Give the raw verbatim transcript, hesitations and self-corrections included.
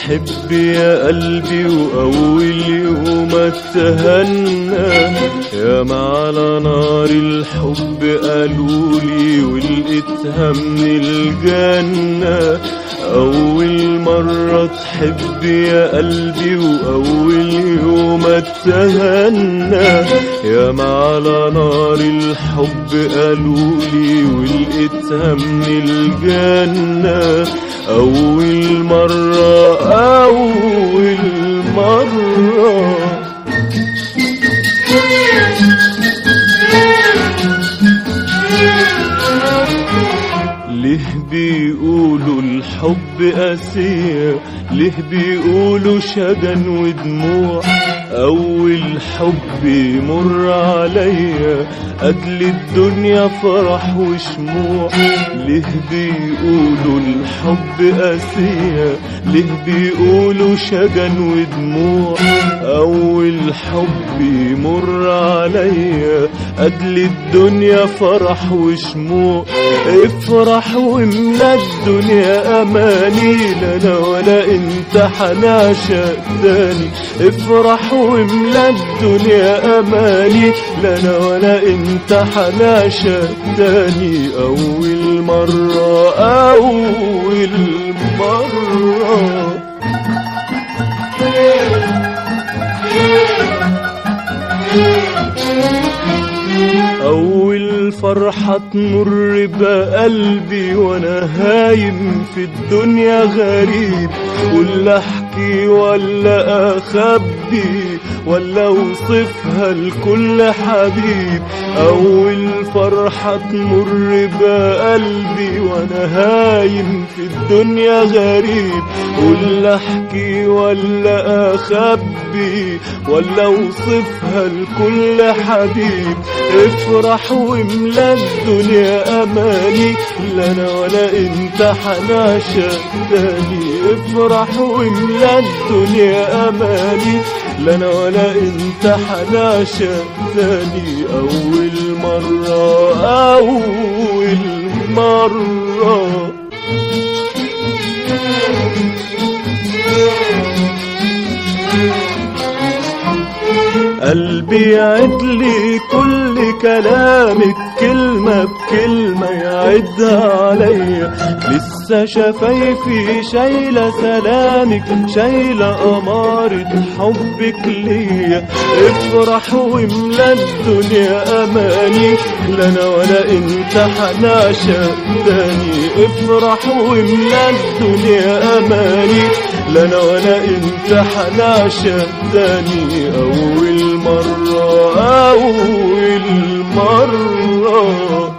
تحب يا قلبي وأول يوم اتهنى، ياما على نار الحب قالولي ولقيتها من الجنة. أول مرة تحب يا قلبي وأول يوم اتهنى، ياما على نار الحب قالولي ولقيتها من الجنة. أول مرة أول مرة ليه بيقولوا الحب قاسية، ليه بيقولوا شجن ودموع؟ أول حب يمر عليا قتل الدنيا فرح وشموع. ليه بيقولوا الحب قاسية، ليه بيقولوا شجن ودموع؟ أول حب يمر عليا قتل الدنيا فرح وشموع. افرح واملا الدنيا أماني، لا أنا ولا انت حنعشق تاني. افرح واملا الدنيا أماني، لا أنا ولا انت حنعشق تاني. أول مرة أول مرة أول فرحة تمر بقلبي وأنا هايم في الدنيا غريب، ولا أحكي ولا أخبي ولا أوصفها لكل حبيب. أول فرحة تمر بقلبي وأنا هايم في الدنيا غريب، ولا أحكي ولا أخبي ولا أوصفها لكل حبيب. افرح واملا الدنيا أماني، لا أنا ولا انت حنعشق تاني. افرح واملا الدنيا أماني، لا أنا ولا انت حنعشق تاني. أول مرة أول مرة قلبي يعدلي كل كلامك كلمة بكلمة يعدها عليا. لسه شفايفي شايلة سلامك، شايلة أمارة حبك ليا. افرح واملا الدنيا أماني، لا أنا ولا انت حنعشق تاني. افرح واملا الدنيا أماني، لا أنا ولا انت حنعشق تاني. أول مرة أول مرة